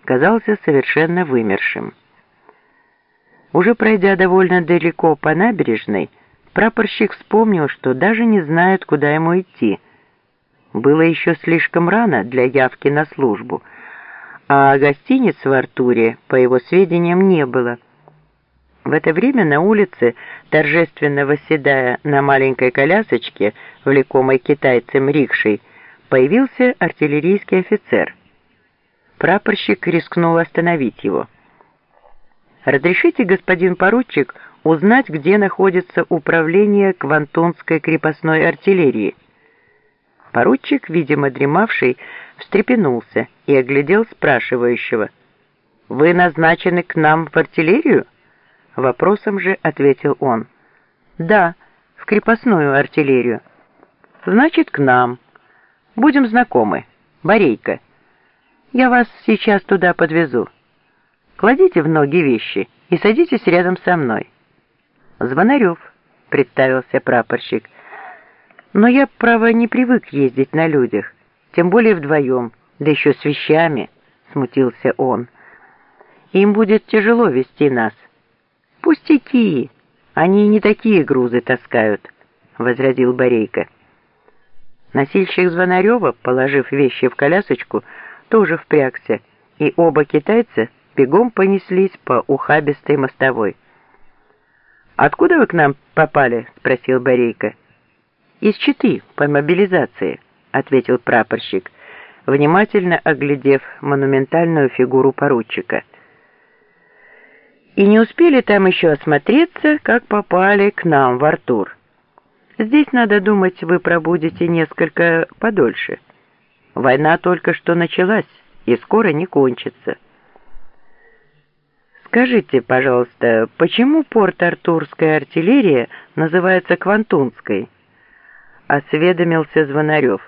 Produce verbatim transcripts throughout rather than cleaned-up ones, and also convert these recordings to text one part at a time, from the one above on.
казался совершенно вымершим. Уже пройдя довольно далеко по набережной, прапорщик вспомнил, что даже не знает, куда ему идти. Было еще слишком рано для явки на службу, а гостиниц в Артуре, по его сведениям, не было. В это время на улице, торжественно восседая на маленькой колясочке, влекомой китайцем рикшей, появился артиллерийский офицер. Прапорщик рискнул остановить его. «Разрешите, господин поручик, узнать, где находится управление Квантунской крепостной артиллерии?» Поручик, видимо дремавший, встрепенулся и оглядел спрашивающего. «Вы назначены к нам в артиллерию?» Вопросом же ответил он. «Да, в крепостную артиллерию». «Значит, к нам. Будем знакомы. Борейка. Я вас сейчас туда подвезу. Кладите в ноги вещи и садитесь рядом со мной». «Звонарев», — представился прапорщик. «Но я, право, не привык ездить на людях, тем более вдвоем, да еще с вещами», — смутился он. «Им будет тяжело вести нас». «Пустяки! Они не такие грузы таскают», — возразил Борейка. Носильщик Звонарева, положив вещи в колясочку, тоже впрягся, и оба китайца бегом понеслись по ухабистой мостовой. «Откуда вы к нам попали?» — спросил Борейка. «Из Читы, по мобилизации», — ответил прапорщик, внимательно оглядев монументальную фигуру поручика. «И не успели там еще осмотреться, как попали к нам в Артур. Здесь, надо думать, вы пробудете несколько подольше. Война только что началась и скоро не кончится». «Скажите, пожалуйста, почему порт-артурская артиллерия называется Квантунской?» — осведомился Звонарев.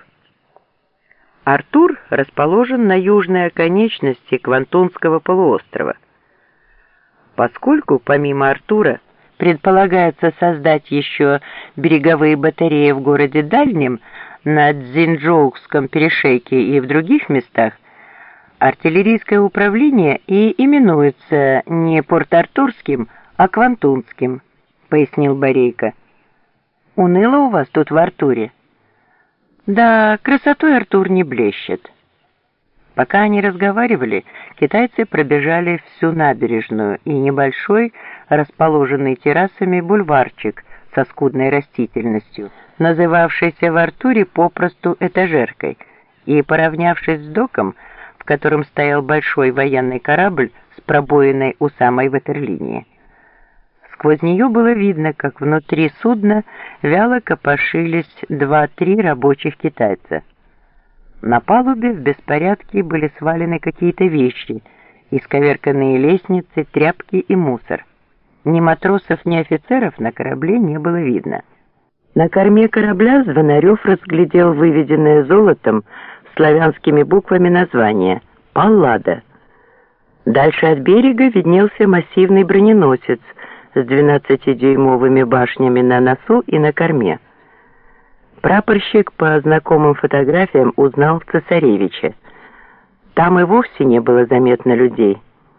Артур расположен на южной оконечности Квантунского полуострова. Поскольку помимо Артура предполагается создать еще береговые батареи в городе Дальнем, на Цзиньчжоуском перешейке и в других местах, артиллерийское управление и именуется не порт-артурским, а Квантунским, пояснил Борейка. «Уныло у вас тут в Артуре?» «Да, красотой Артур не блещет». Пока они разговаривали, китайцы пробежали всю набережную и небольшой, расположенный террасами бульварчик со скудной растительностью, называвшийся в Артуре попросту этажеркой, и, поравнявшись с доком, в котором стоял большой военный корабль с пробоиной у самой ватерлинии. Сквозь нее было видно, как внутри судна вяло копошились два-три рабочих китайца. На палубе в беспорядке были свалены какие-то вещи, исковерканные лестницы, тряпки и мусор. Ни матросов, ни офицеров на корабле не было видно. На корме корабля Звонарев разглядел выведенное золотом славянскими буквами название «Паллада». Дальше от берега виднелся массивный броненосец с двенадцатидюймовыми башнями на носу и на корме. Прапорщик по знакомым фотографиям узнал цесаревича. Там и вовсе не было заметно людей.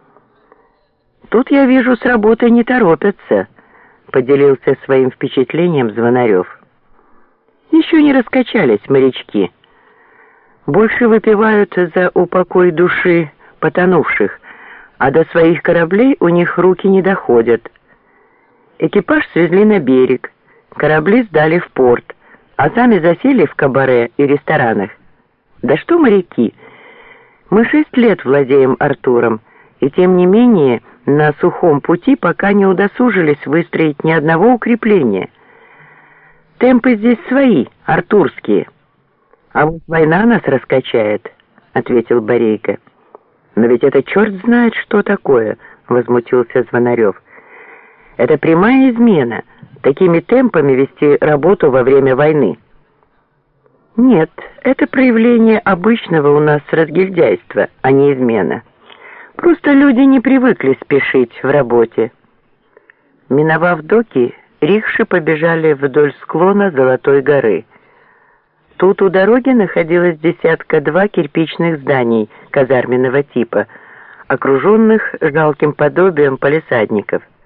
«Тут, я вижу, с работой не торопятся», — поделился своим впечатлением Звонарев. «Еще не раскачались морячки. Больше выпивают за упокой души потонувших, а до своих кораблей у них руки не доходят. Экипаж свезли на берег, корабли сдали в порт, а сами засели в кабаре и ресторанах. Да что моряки! Мы шесть лет владеем Артуром, и тем не менее на сухом пути пока не удосужились выстроить ни одного укрепления. Темпы здесь свои, артурские. А вот война нас раскачает, — ответил Борейка. Но ведь это черт знает, что такое, — возмутился Звонарев. Это прямая измена. Такими темпами вести работу во время войны. Нет, это проявление обычного у нас разгильдяйства, а не измена. Просто люди не привыкли спешить в работе. Миновав доки, рикши побежали вдоль склона Золотой горы. Тут у дороги находилось десятка-два кирпичных зданий казарменного типа, окруженных жалким подобием палисадников.